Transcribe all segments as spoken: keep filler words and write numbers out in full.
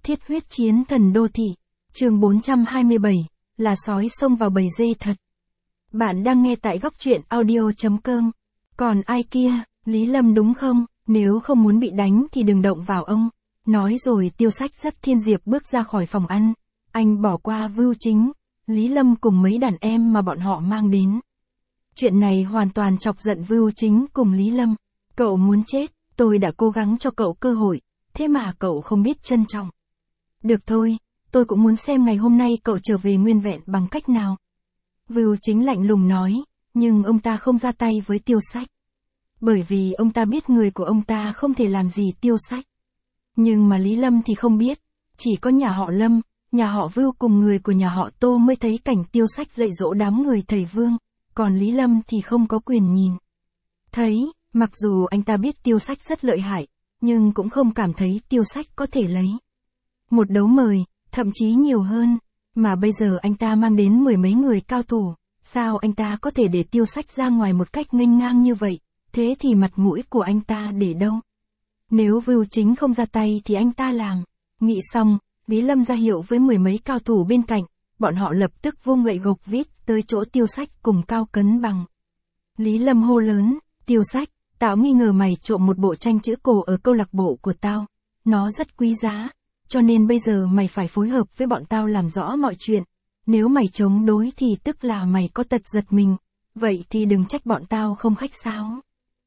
Thiết huyết chiến thần đô thị. Chương bốn trăm hai mươi bảy, là sói xông vào bầy dê thật. Bạn đang nghe tại góc truyện audio chấm com. Còn ai kia, Lý Lâm đúng không? Nếu không muốn bị đánh thì đừng động vào ông. Nói rồi Tiêu Sách dắt Thiên Diệp bước ra khỏi phòng ăn. Anh bỏ qua Vưu Chính, Lý Lâm cùng mấy đàn em mà bọn họ mang đến. Chuyện này hoàn toàn chọc giận Vưu Chính cùng Lý Lâm. Cậu muốn chết, tôi đã cố gắng cho cậu cơ hội, thế mà cậu không biết trân trọng. Được thôi, tôi cũng muốn xem ngày hôm nay cậu trở về nguyên vẹn bằng cách nào. Vưu Chính lạnh lùng nói, nhưng ông ta không ra tay với Tiêu Sách. Bởi vì ông ta biết người của ông ta không thể làm gì Tiêu Sách. Nhưng mà Lý Lâm thì không biết, chỉ có nhà họ Lâm, nhà họ Vưu cùng người của nhà họ Tô mới thấy cảnh Tiêu Sách dạy dỗ đám người thầy Vương, còn Lý Lâm thì không có quyền nhìn. Thấy, mặc dù anh ta biết Tiêu Sách rất lợi hại, nhưng cũng không cảm thấy Tiêu Sách có thể lấy một đấu mời, thậm chí nhiều hơn, mà bây giờ anh ta mang đến mười mấy người cao thủ, sao anh ta có thể để Tiêu Sách ra ngoài một cách nghênh ngang như vậy, thế thì mặt mũi của anh ta để đâu? Nếu Vưu Chính không ra tay thì anh ta làm. Nghĩ xong, Lý Lâm ra hiệu với mười mấy cao thủ bên cạnh, bọn họ lập tức vung gậy gộc vít tới chỗ Tiêu Sách cùng Cao Cấn Bằng. Lý Lâm hô lớn, Tiêu Sách, tao nghi ngờ mày trộm một bộ tranh chữ cổ ở câu lạc bộ của tao, nó rất quý giá, cho nên bây giờ mày phải phối hợp với bọn tao làm rõ mọi chuyện, nếu mày chống đối thì tức là mày có tật giật mình, vậy thì đừng trách bọn tao không khách sáo.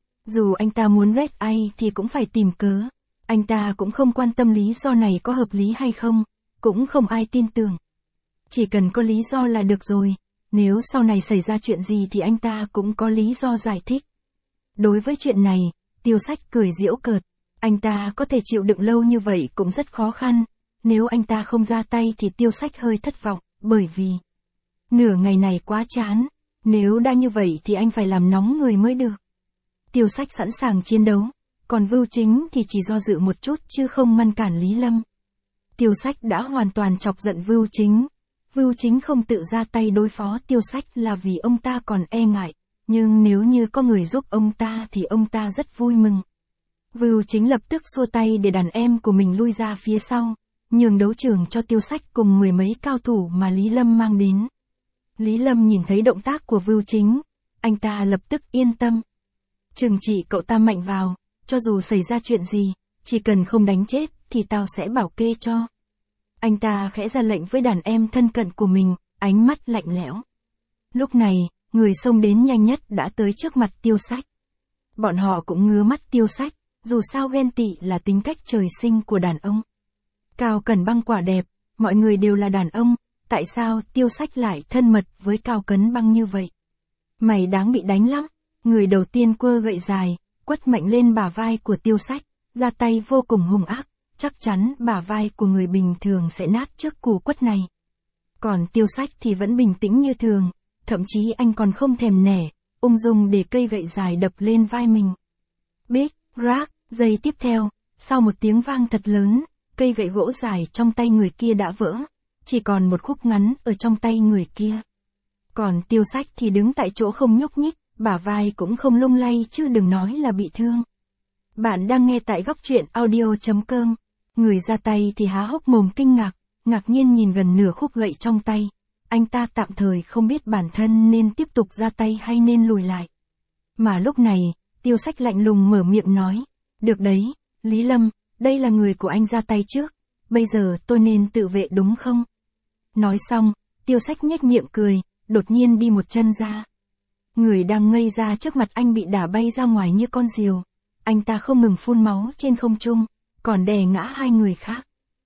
Dù anh ta muốn red ai thì cũng phải tìm cớ, anh ta cũng không quan tâm lý do này có hợp lý hay không, cũng không ai tin tưởng. Chỉ cần có lý do là được rồi, nếu sau này xảy ra chuyện gì thì anh ta cũng có lý do giải thích. Đối với chuyện này, Tiêu Sách cười giễu cợt, anh ta có thể chịu đựng lâu như vậy cũng rất khó khăn, nếu anh ta không ra tay thì Tiêu Sách hơi thất vọng, bởi vì nửa ngày này quá chán, nếu đã như vậy thì anh phải làm nóng người mới được. Tiêu Sách sẵn sàng chiến đấu, còn Vưu Chính thì chỉ do dự một chút chứ không ngăn cản Lý Lâm. Tiêu Sách đã hoàn toàn chọc giận Vưu Chính. Vưu Chính không tự ra tay đối phó Tiêu Sách là vì ông ta còn e ngại, nhưng nếu như có người giúp ông ta thì ông ta rất vui mừng. Vưu Chính lập tức xua tay để đàn em của mình lui ra phía sau, nhường đấu trường cho Tiêu Sách cùng mười mấy cao thủ mà Lý Lâm mang đến. Lý Lâm nhìn thấy động tác của Vưu Chính, anh ta lập tức yên tâm. Trừng trị cậu ta mạnh vào, cho dù xảy ra chuyện gì, chỉ cần không đánh chết thì tao sẽ bảo kê cho. Anh ta khẽ ra lệnh với đàn em thân cận của mình, ánh mắt lạnh lẽo. Lúc này, người xông đến nhanh nhất đã tới trước mặt Tiêu Sách. Bọn họ cũng ngứa mắt Tiêu Sách, dù sao ghen tị là tính cách trời sinh của đàn ông. Cao Cẩn Băng quả đẹp, mọi người đều là đàn ông, tại sao Tiêu Sách lại thân mật với Cao Cấn Băng như vậy? Mày đáng bị đánh lắm. Người đầu tiên quơ gậy dài, quất mạnh lên bả vai của Tiêu Sách, ra tay vô cùng hung ác, chắc chắn bả vai của người bình thường sẽ nát trước cú quất này. Còn Tiêu Sách thì vẫn bình tĩnh như thường, thậm chí anh còn không thèm nể, ung dung để cây gậy dài đập lên vai mình. Big, rác, giây tiếp theo, sau một tiếng vang thật lớn, cây gậy gỗ dài trong tay người kia đã vỡ, chỉ còn một khúc ngắn ở trong tay người kia. Còn Tiêu Sách thì đứng tại chỗ không nhúc nhích, bả vai cũng không lung lay chứ đừng nói là bị thương. Bạn đang nghe tại góc truyện audio chấm com. Người ra tay thì há hốc mồm kinh ngạc, ngạc nhiên nhìn gần nửa khúc gậy trong tay. Anh ta tạm thời không biết bản thân nên tiếp tục ra tay hay nên lùi lại. Mà lúc này, Tiêu Sách lạnh lùng mở miệng nói. Được đấy, Lý Lâm, đây là người của anh ra tay trước. Bây giờ tôi nên tự vệ đúng không? Nói xong, Tiêu Sách nhếch miệng cười, đột nhiên đi một chân ra. Người đang ngây ra trước mặt anh bị đả bay ra ngoài như con diều. Anh ta không ngừng phun máu trên không trung, còn đè ngã hai người khác.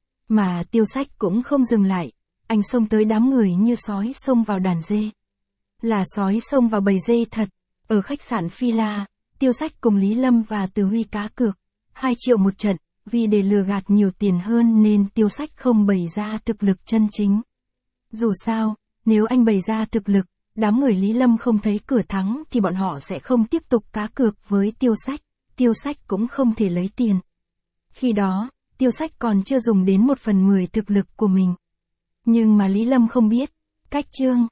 Mà Tiêu Sách cũng không dừng lại, anh xông tới đám người như sói xông vào đàn dê. Là sói xông vào bầy dê thật. Ở khách sạn Phi La, Tiêu Sách cùng Lý Lâm và Từ Huy cá cược hai triệu một trận, vì để lừa gạt nhiều tiền hơn nên Tiêu Sách không bày ra thực lực chân chính. Dù sao, nếu anh bày ra thực lực, đám người Lý Lâm không thấy cửa thắng thì bọn họ sẽ không tiếp tục cá cược với Tiêu Sách, Tiêu Sách cũng không thể lấy tiền. Khi đó, Tiêu Sách còn chưa dùng đến một phần mười thực lực của mình. Nhưng mà Lý Lâm không biết, cách chương,